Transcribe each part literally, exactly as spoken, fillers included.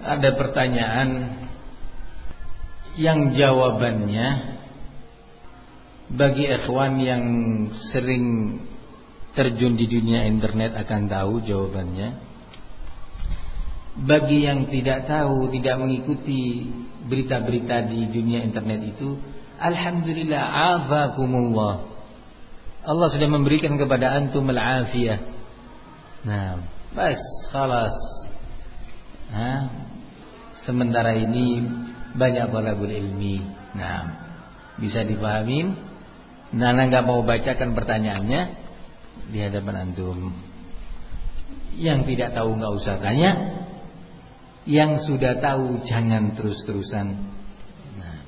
ada pertanyaan yang jawabannya bagi ikhwan yang sering terjun di dunia internet akan tahu jawabannya. Bagi yang tidak tahu, tidak mengikuti berita-berita di dunia internet itu, alhamdulillah, afakumullah, Allah sudah memberikan kepada antum al-afiyah. Nah, bas, khalas. Nah, sementara ini banyak talabul ilmi. Nah, bisa dipahamin. Nana nggak mau bacakan pertanyaannya di hadapan antum. Yang tidak tahu nggak usah tanya. Yang sudah tahu jangan terus-terusan. Nah,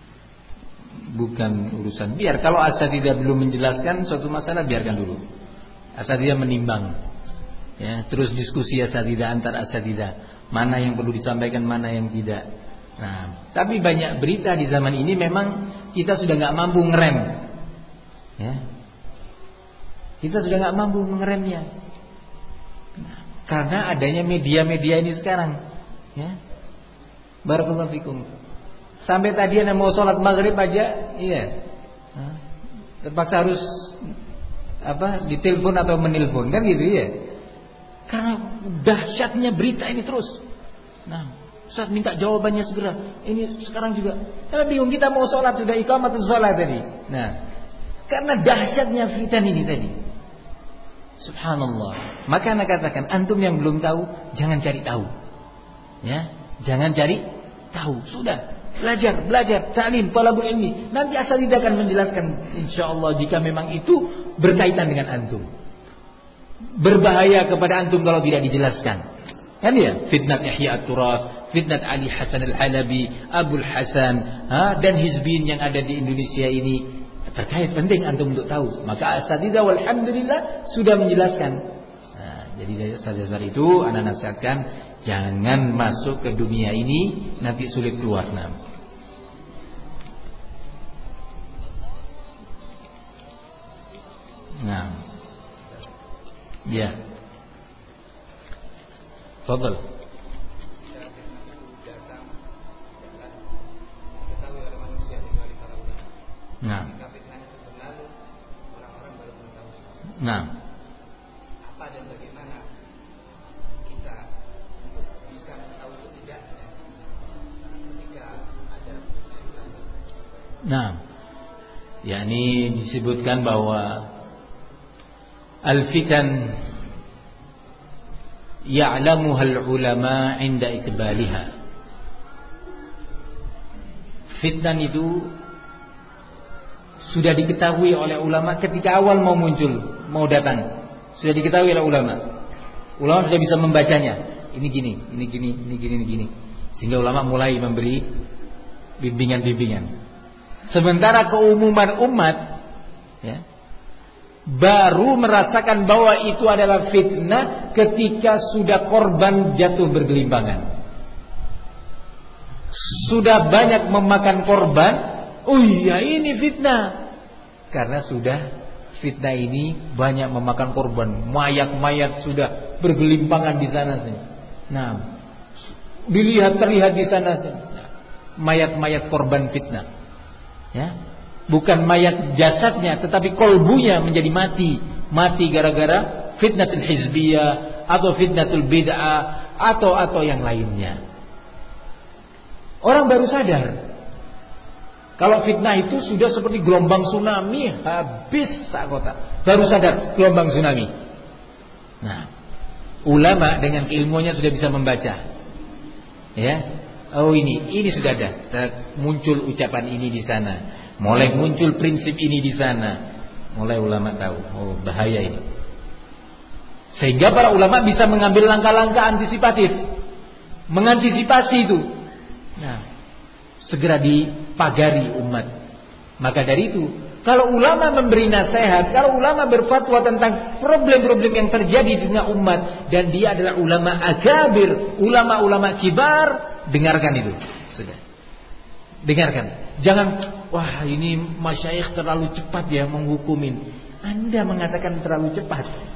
bukan urusan. Biar kalau asatidzah belum menjelaskan suatu masalah, biarkan dulu. Asatidzah menimbang. Ya, terus diskusi asatidzah antar asatidzah. Mana yang perlu disampaikan, mana yang tidak. Nah, tapi banyak berita di zaman ini memang kita sudah nggak mampu ngerem. Ya, kita sudah nggak mampu mengeremnya. Nah, karena adanya media-media ini sekarang. Ya, barakallahu fikum. Sampai tadi anda mau sholat maghrib aja, iya, nah, terpaksa harus apa, ditelepon atau menelpon, kan gitu ya. Karena dahsyatnya berita ini terus. Nah, Ustaz minta jawabannya segera. Ini sekarang juga. Karena bingung, kita mau sholat sudah iqamatus sholat tadi. Nah, karena dahsyatnya fitan ini tadi. Subhanallah. Maka anak katakan, antum yang belum tahu jangan cari tahu. Ya, jangan cari tahu. Sudah, belajar, belajar, ta'lim, talabul ilmi. Nanti asatidzah akan menjelaskan insyaallah jika memang itu berkaitan dengan antum. Berbahaya kepada antum kalau tidak dijelaskan. Kan ya, fitnat Ihya at-Turath, fitnat Ali Hasan al-Halabi, Abul Hasan, ha, dan hizbin yang ada di Indonesia ini terkait, penting antum untuk tahu. Maka asatidzah walhamdulillah sudah menjelaskan. Nah, jadi dari dasar itu anak nasihatkan jangan masuk ke dunia ini, nanti sulit keluar. Nah, nah, ya, fadal. Nah, nah, apa dan bagaimana kita untuk bisa tahu itu tidak ketika ada. Nah, yakni disebutkan bahwa al-fitan ya'lamuha al-ulama 'inda ikbaliha. Fitnah itu sudah diketahui oleh ulama ketika awal mau muncul, mau datang. Sudah diketahui oleh ulama. Ulama sudah bisa membacanya. Ini gini, ini gini, ini gini, ini gini. Sehingga ulama mulai memberi bimbingan-bimbingan. Sementara keumuman umat, ya, baru merasakan bahwa itu adalah fitnah ketika sudah korban jatuh bergelimpangan. Sudah banyak memakan korban. Oh iya, ini fitnah. Karena sudah fitnah ini banyak memakan korban. Mayat-mayat sudah bergelimpangan di sana sini. Nah, dilihat terlihat di sana sini. Mayat-mayat korban fitnah. Ya, bukan mayat jasadnya, tetapi kolbunya menjadi mati. Mati gara-gara fitnatul hizbiyah atau fitnatul bid'ah atau atau yang lainnya. Orang baru sadar kalau fitnah itu sudah seperti gelombang tsunami, habis sak kota. Baru sadar gelombang tsunami. Nah, ulama dengan ilmunya sudah bisa membaca. Ya, oh ini, ini sudah ada. Muncul ucapan ini di sana. Mulai muncul prinsip ini di sana. Mulai ulama tahu, oh bahaya ini. Sehingga para ulama bisa mengambil langkah-langkah antisipatif, mengantisipasi itu. Nah, segera dipagari umat. Maka dari itu, kalau ulama memberi nasihat, kalau ulama berfatwa tentang problem-problem yang terjadi di tengah umat, dan dia adalah ulama akabir, ulama-ulama kibar, dengarkan itu. Sudah. Dengarkan. Jangan, wah ini masyayikh terlalu cepat ya menghukumin. Anda mengatakan terlalu cepat.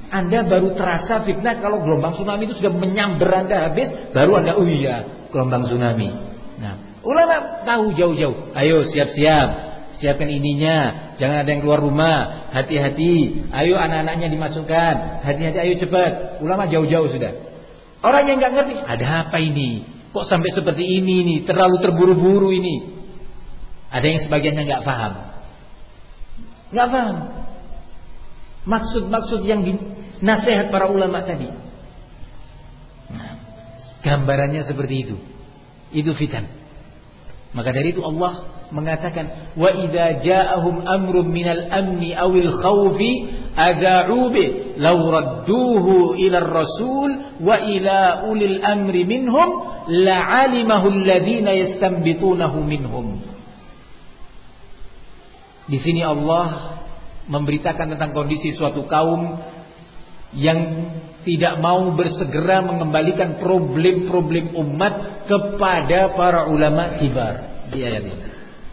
Anda baru terasa fitnah kalau gelombang tsunami itu sudah menyambar Anda habis, baru Anda, oh iya, gelombang tsunami. Nah, ulama tahu jauh-jauh. Ayo siap-siap, siapkan ininya, jangan ada yang keluar rumah, hati-hati. Ayo anak-anaknya dimasukkan, hati-hati, ayo cepat. Ulama jauh-jauh sudah. Orang yang nggak ngerti, ada apa ini? Kok sampai seperti ini nih? Terlalu terburu-buru ini. Ada yang sebagiannya nggak paham, nggak paham maksud-maksud yang di nasihat para ulama tadi. Nah, gambarannya seperti itu. Itu fitan. Maka dari itu Allah mengatakan, wa idza ja'ahum amrun minal amni awil khawfi adha'u bi law radduhu ila ar-rasul wa ila ulil amri minhum la'alimahu alladhina yastanbitunahu minhum. Di sini Allah memberitakan tentang kondisi suatu kaum yang tidak mau bersegera mengembalikan problem-problem umat kepada para ulama kibar di ayat ini.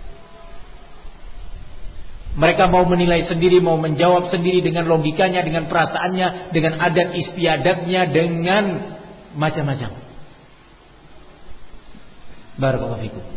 Mereka mau menilai sendiri, mau menjawab sendiri dengan logikanya, dengan perasaannya, dengan adat istiadatnya, dengan macam-macam. Barakallahu fikum.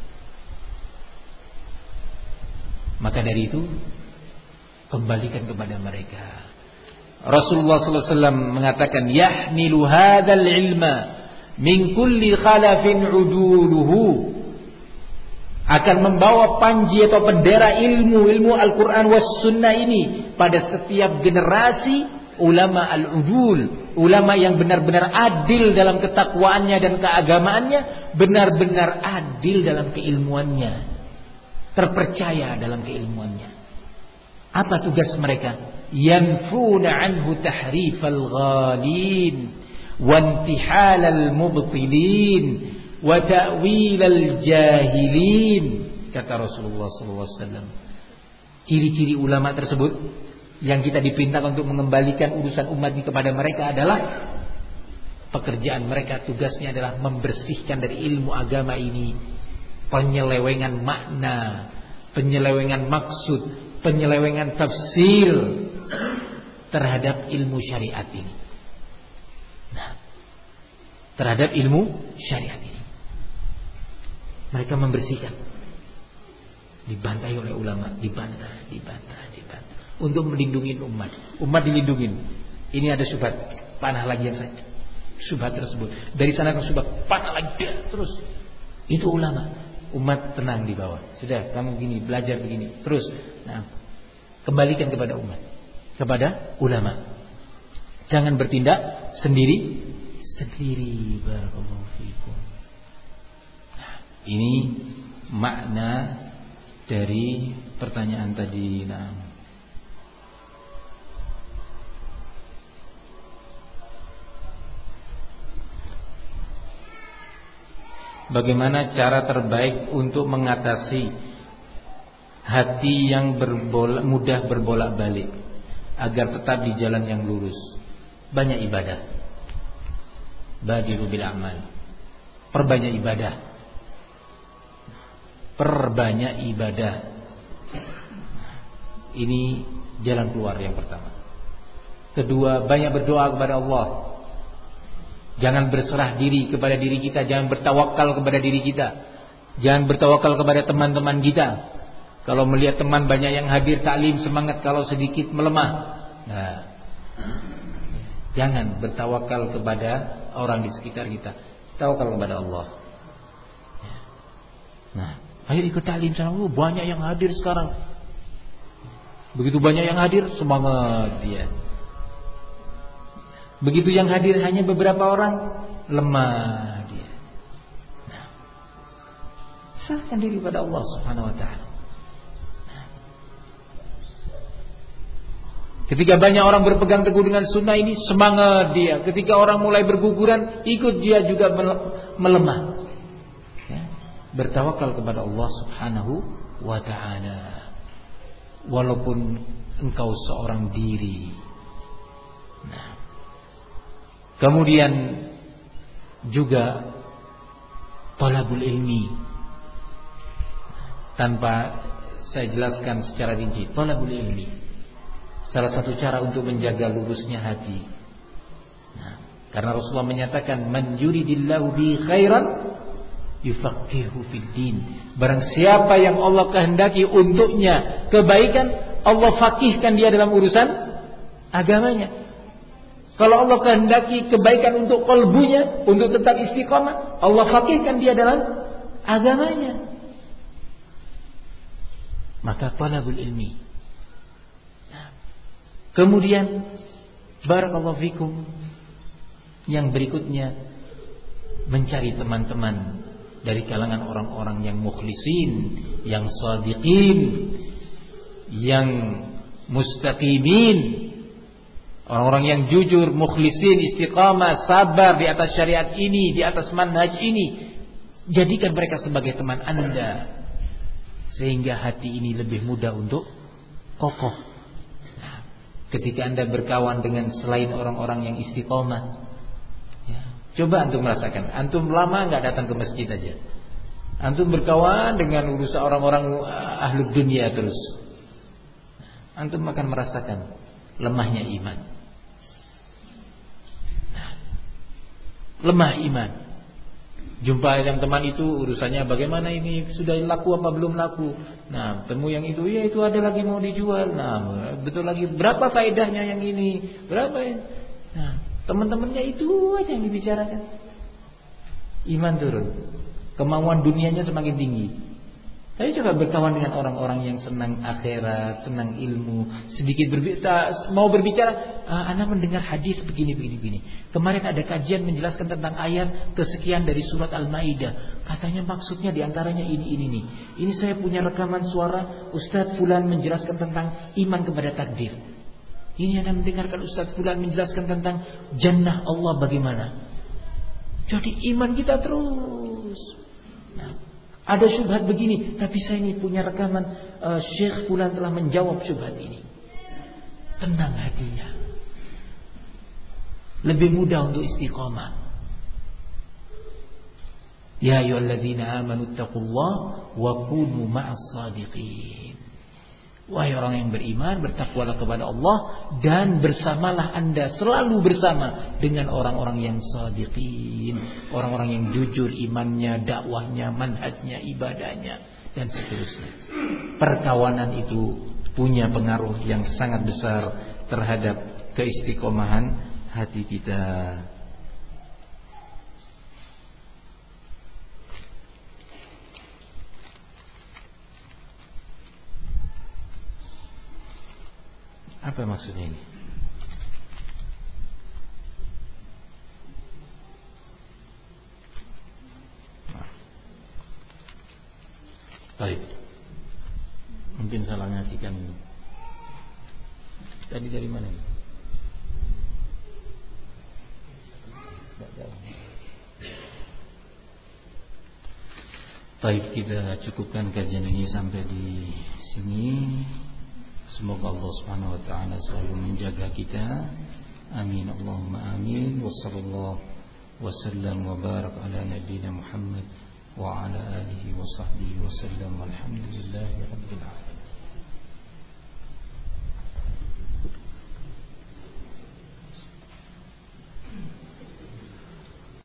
Maka dari itu kembalikan kepada mereka. Rasulullah sallallahu alaihi wasallam mengatakan, yahmilu hadzal ilma min kulli khalafin uduluhu, akan membawa panji atau bendera ilmu ilmu Al-Quran was sunnah ini pada setiap generasi ulama al-udul, ulama yang benar-benar adil dalam ketakwaannya dan keagamaannya, benar-benar adil dalam keilmuannya, terpercaya dalam keilmuannya. Apa tugas mereka? Yanfuna anhu tahrifal ghalin wa intihalal mubtilin wa ta'wilal jahilin, kata Rasulullah sallallahu alaihi wasallam. Ciri-ciri ulama tersebut yang kita diperintahkan untuk mengembalikan urusan umat ini kepada mereka adalah pekerjaan mereka, tugasnya adalah membersihkan dari ilmu agama ini penyelewengan makna, penyelewengan maksud, penyelewengan tafsir terhadap ilmu syariat ini. Nah, terhadap ilmu syariat ini mereka membersihkan. Dibantai oleh ulama, dibantah, dibantah, dibantah, untuk melindungi umat. Umat dilindungi. Ini ada syubhat, panah lagi yang saya. Syubhat tersebut dari sana ke syubhat, panah lagi terus. Itu ulama. Umat tenang di bawah. Sudah, kamu gini, belajar begini. Terus, nah, kembalikan kepada umat, kepada ulama. Jangan bertindak sendiri sendiri. Barakallahu fikum. Nah, ini makna dari pertanyaan tadi. Nah, bagaimana cara terbaik untuk mengatasi hati yang berbolak, mudah berbolak-balik agar tetap di jalan yang lurus? Banyak ibadah. Badiru bil amal. Perbanyak ibadah. Perbanyak ibadah. Ini jalan keluar yang pertama. Kedua, banyak berdoa kepada Allah. Jangan berserah diri kepada diri kita, jangan bertawakal kepada diri kita, jangan bertawakal kepada teman-teman kita. Kalau melihat teman banyak yang hadir taklim, semangat, kalau sedikit melemah. Nah, jangan bertawakal kepada orang di sekitar kita, tawakal kepada Allah. Nah, ayo ikut taklim sana, oh, banyak yang hadir sekarang. Begitu banyak yang hadir, semangat dia. Begitu yang hadir hanya beberapa orang, lemah dia. Nah, serahkan diri pada Allah Subhanahu wa taala. Nah, ketika banyak orang berpegang teguh dengan sunnah ini, semangat dia. Ketika orang mulai berguguran, ikut dia juga melemah. Ya, bertawakal kepada Allah Subhanahu wa taala. Walaupun engkau seorang diri. Nah, kemudian juga talabul ilmi. Tanpa saya jelaskan secara rinci, talabul ilmi. salah satu cara untuk menjaga lurusnya hati. Nah, karena Rasulullah menyatakan, man yuridillahu bi khairan yufaqihu fid din. Barang siapa yang Allah kehendaki untuknya kebaikan, Allah faqihkan dia dalam urusan agamanya. Kalau Allah kehendaki kebaikan untuk qalbunya, untuk tetap istiqamah, Allah faqihkan dia dalam agamanya. Maka talabul ilmi. Nah, kemudian barakallahu fikum, yang berikutnya mencari teman-teman dari kalangan orang-orang yang mukhlisin, yang shadiqin, yang mustaqimin, orang-orang yang jujur, mukhlisin, istiqamah, sabar di atas syariat ini, di atas manhaj ini. Jadikan mereka sebagai teman Anda, sehingga hati ini lebih mudah untuk kokoh. Nah, ketika Anda berkawan dengan selain orang-orang yang istiqomah, ya, coba antum merasakan. Antum lama nggak datang ke masjid aja, antum berkawan dengan urusan orang-orang ahlul dunia terus, antum akan merasakan lemahnya iman. Nah, lemah iman. Jumpa yang teman itu urusannya bagaimana ini, sudah laku apa belum laku. Nah, temu yang itu, ya itu ada lagi mau dijual. Nah, betul lagi, berapa faedahnya yang ini, berapa ya? Nah, teman-temannya itu aja yang dibicarakan. Iman turun, kemauan dunianya semakin tinggi. Tapi coba berkawan dengan orang-orang yang senang akhirat, senang ilmu, sedikit berbicara, mau berbicara, ah, Anda mendengar hadis begini begini begini. Kemarin ada kajian menjelaskan tentang ayat kesekian dari surat Al-Maidah. Katanya maksudnya diantaranya ini ini nih. Ini saya punya rekaman suara Ustadz Fulan menjelaskan tentang iman kepada takdir. Ini Anda mendengarkan Ustadz Fulan menjelaskan tentang jannah Allah bagaimana. Jadi iman kita terus. Nah, ada syubhat begini, tapi saya ini punya rekaman uh, Syekh Fulan telah menjawab syubhat ini. Tenang hatinya, lebih mudah untuk istiqamah. Ya ayyuhalladzina amanu taqullaha wa kunu ma'as shadiqin. Wahai orang yang beriman, bertakwalah kepada Allah dan bersamalah Anda, selalu bersama dengan orang-orang yang shadiqin, orang-orang yang jujur imannya, dakwahnya, manhajnya, ibadahnya, dan seterusnya. Perkawanan itu punya pengaruh yang sangat besar terhadap keistiqomahan hati kita. Apa maksudnya ini? Nah. Baik. Mungkin salah ngasihkan ini. Tadi dari mana ini? Baik, kita cukupkan kajian ini sampai di sini. Semoga Allah Subhanahu wa taala selalu menjaga kita. Amin Allahumma amin. Wassallallahu wasallam wa barak ala nabiyyina Muhammad wa ala alihi wa sahbihi wasallam. Walhamdulillahi rabbil alamin.